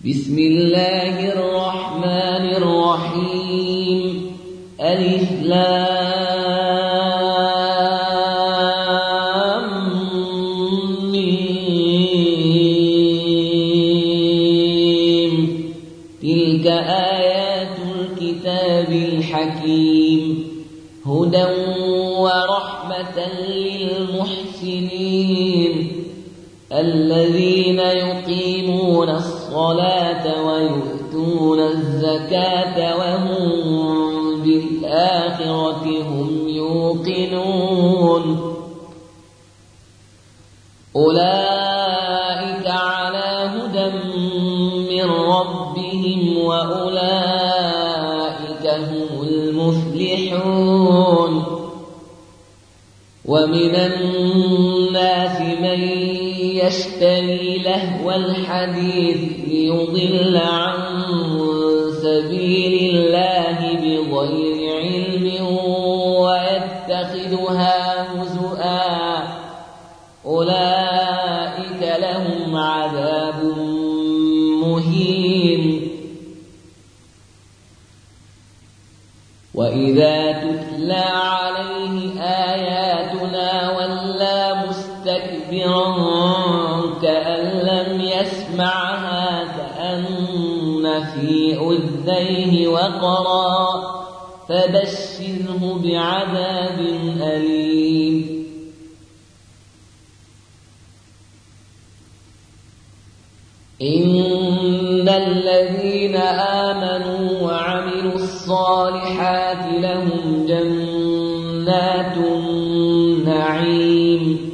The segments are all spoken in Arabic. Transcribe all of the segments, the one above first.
بسم الله الرحمن الرحيم. ألف لام ميم. تلك آيات الكتاب الحكيم هدى ورحمة للمحسنين الذين يقيمون الصلاة ويؤتون الزكاة وهم بالآخرة هم يوقنون أولئك على هدى من ربهم وأولئك هم المفلحون. ومن الناس من يشتري لهو الحديث ليضل عن سبيل الله بغير علم ويتخذها هزؤا أولئك لهم عذاب مهين. وإذا تتلى عليه آياتنا ولى مستكبرا كأن لم يسمعها كأن في أذنيه وقرا فبشره بعذاب أليم. إن الذين آمنوا وعملوا الصالحات لهم جنات النعيم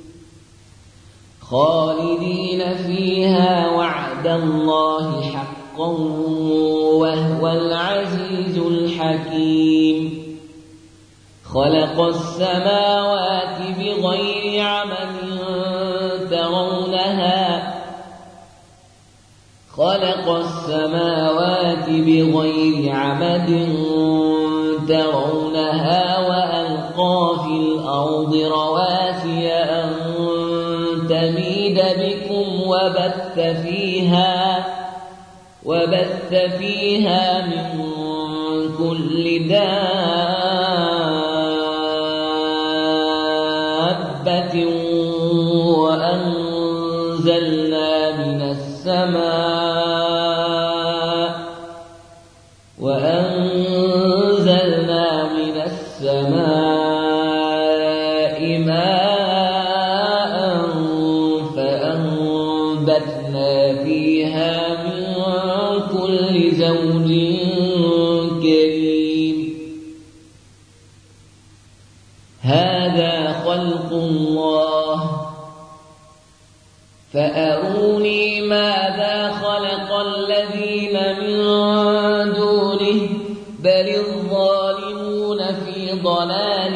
خالدين فيها وعد الله حقا وهو العزيز الحكيم. خلق السماوات بغير عمد ترونها وألقى في الأرض رواسي أن تميد بكم وبث فيها من كل دابة وأنزلنا من السماء ماء فأنبتنا فيها من كل زوج كريم. هذا خلق الله فأروني ماذا خلق الذين من دونه بل الظالمون في ضلال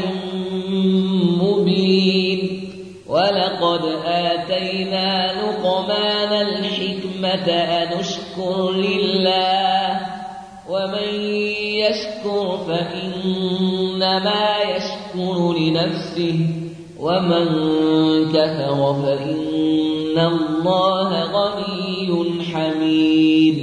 مبين. ولقد آتينا لقمان الحكمة أن اشكر لله ومن يشكر فإنما يشكر لنفسه ومن كفر فإن الله غني حميد.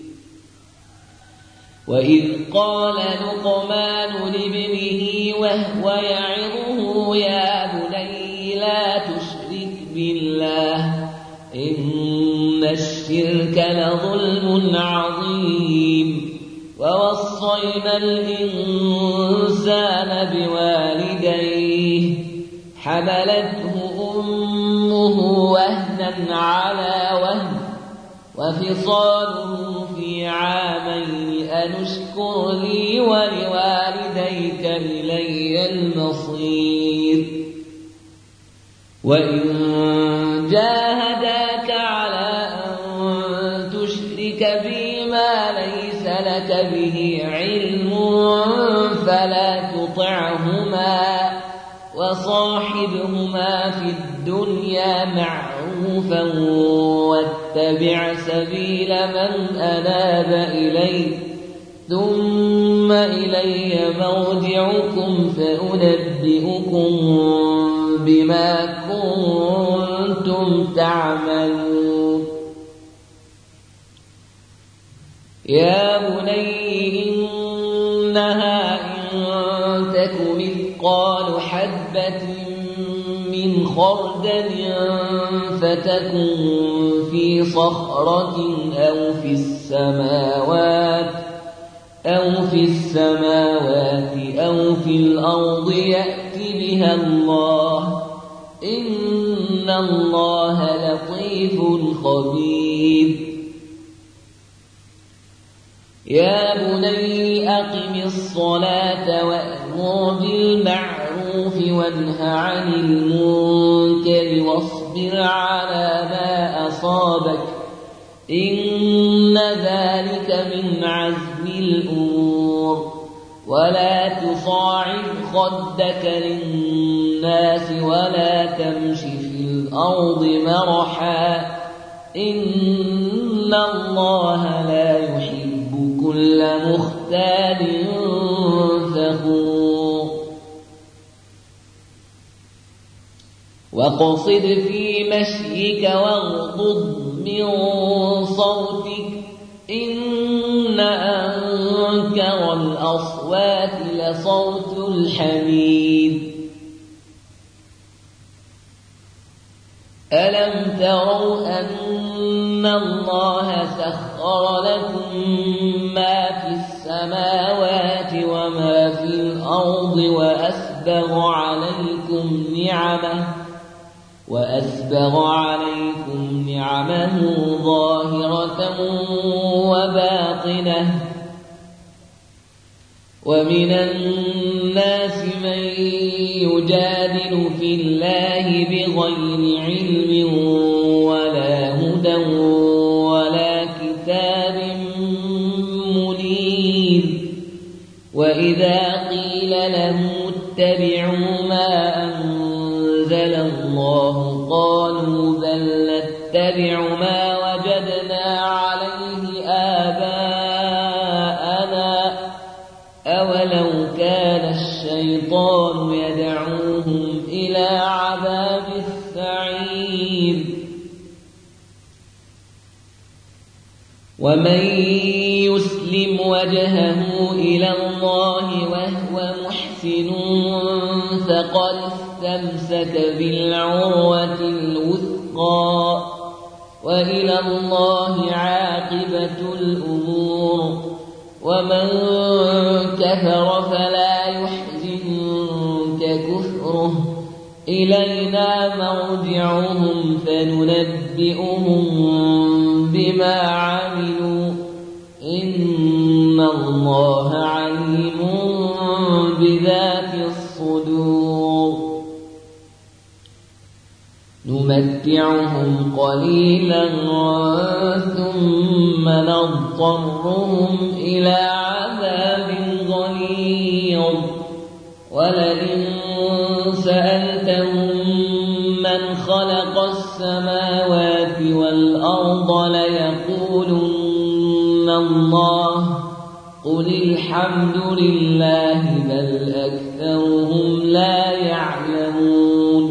وإذ قال لقمان لابنه وهو يعظه يا بني لا تشرك بالله إن الشرك لظلم عظيم. ووصينا الإنسان بوالديه حملته أمه وهنا على وهن وفصاله في عامين أن اشكر لي ولوالديك إلي المصير. وإن جاهداك على أن تشرك بي ما ليس لك به علم فلا تطعهما وصاحبهما في الدنيا معروفا واتبع سبيل من أناب إلي ثم إلي مرجعكم فأنبئكم بما كنتم تعملون. يا بني إنها إن تك مثقال حبة من خردل فتكن في صخرة أو في السماوات أو في الأرض يأت بها الله إن الله لطيف خبير يا بني أقم الصلاة وأمر بالمعروف وانه عن المنكر واصبر على ما أصابك إن ذلك من عزم الأمور ولا تصاعد خدك للناس ولا تمش في الأرض مرحا إن الله لا يحب كل مختال فخور واقصد في مشيك واغضض من صوتك إن أنكر الأصوات لصوت الحمير ألم تروا أن الله سخر لكم ما في السماوات وما في الأرض وأسبغ عليكم نعمه ظاهرة وباطنة ومن الناس من يجادل في الله بغير علم ولا هدى ولا كتاب منير وإذا قيل له اتبعوا ما أنزل الله قالوا بل نتبع ما وجدنا عليه آباءنا أولو كان الشيطان يدعوهم إلى عذاب السعير ومن يسلم وجهه إلى الله وهو محسن فقد استمسك بالعروة الوثقى وإلى الله عاقبة الأمور ومن كفر فلا يحزنك كفره إلينا مرجعهم فننبئهم بما عملوا إن الله عليم بذات الصدور نمتعهم قليلا ثم نضطرهم إلى عذاب غليظ ولئن سألتهم من خلق السماوات والأرض ليقولن الله قل الحمد لله بل أكثرهم لا يعلمون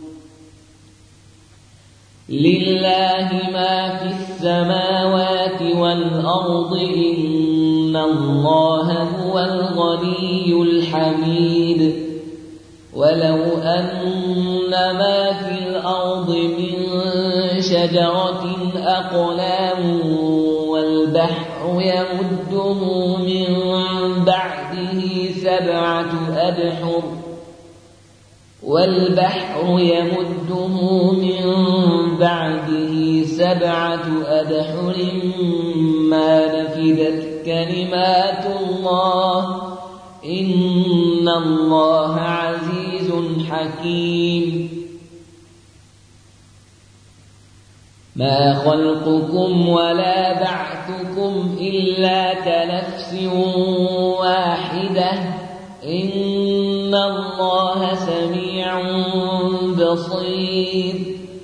لله ما في السماوات والأرض إن الله هو الغني الحميد ولو أن ما في الأرض من شجرة أقلام والبحر يمده من بعده سبعة أبحر ما نفدت كلمات الله إن الله عزيز حكيم ما خلقكم ولا بعثكم إلا كنفس واحدة إن الله سميع بصير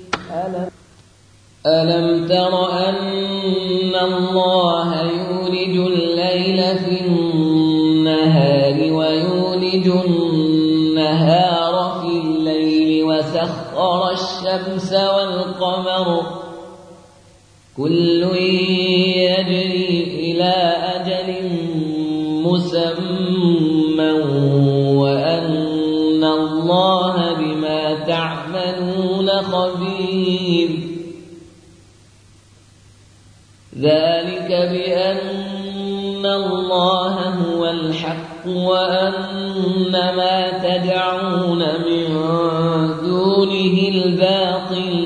ألم تر أن الله يولج الليل في النهار ويولج النهار في الليل وسخر الشمس والقمر كل يجري إلى مسمى وأن الله بما تعملون خبير. ذلك بأن الله هو الحق وأن ما تدعون من دونه الباطل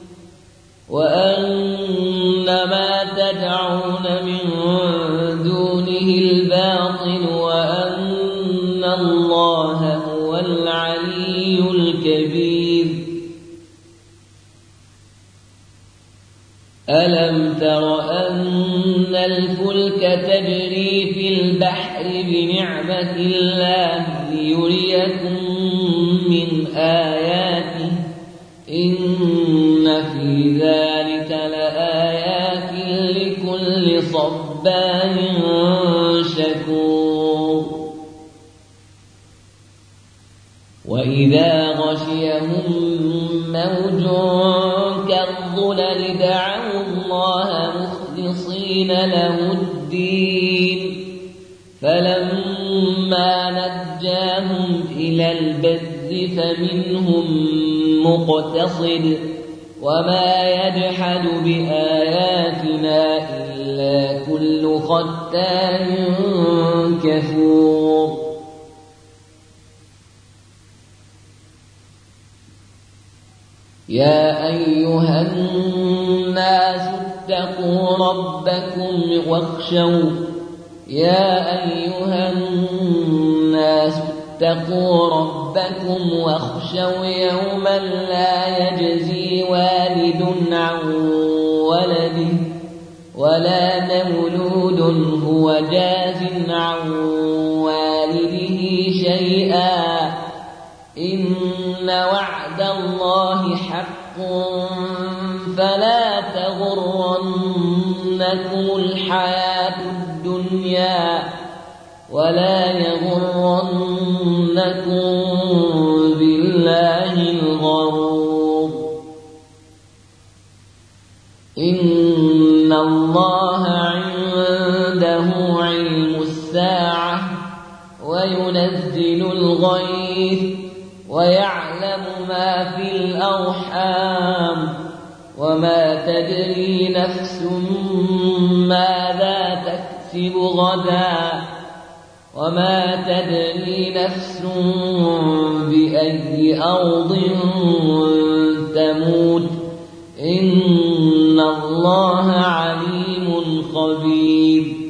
وأن الله هو العلي الكبير. ألم تر أن الفلك تجري في البحر بنعمة الله ليريكم من آياته إن في ذلك لآيات لكل صبار شكور. وإذا غشيهم موج كالظلل دعوا الله مخلصين له الدين فلما نجاهم إلى البر فمنهم مقتصد وما يجحد بآياتنا إلا كل ختان كفور. يا أيها الناس اتقوا ربكم واخشوا يوما لا يجزي والد عن ولده ولا مولود هو جاز عن والده شيئا إن وعد الله حق فلا تغرنكم الحياة الدنيا ولا يغرنكم بالله الغرور. إن الله عنده علم الساعة وينزل الغيث ويعلم ما في الأرحام وما تدري نفس ماذا تكسب غدا وما تدري نفس بأي أرض تموت إن الله عليم خبير.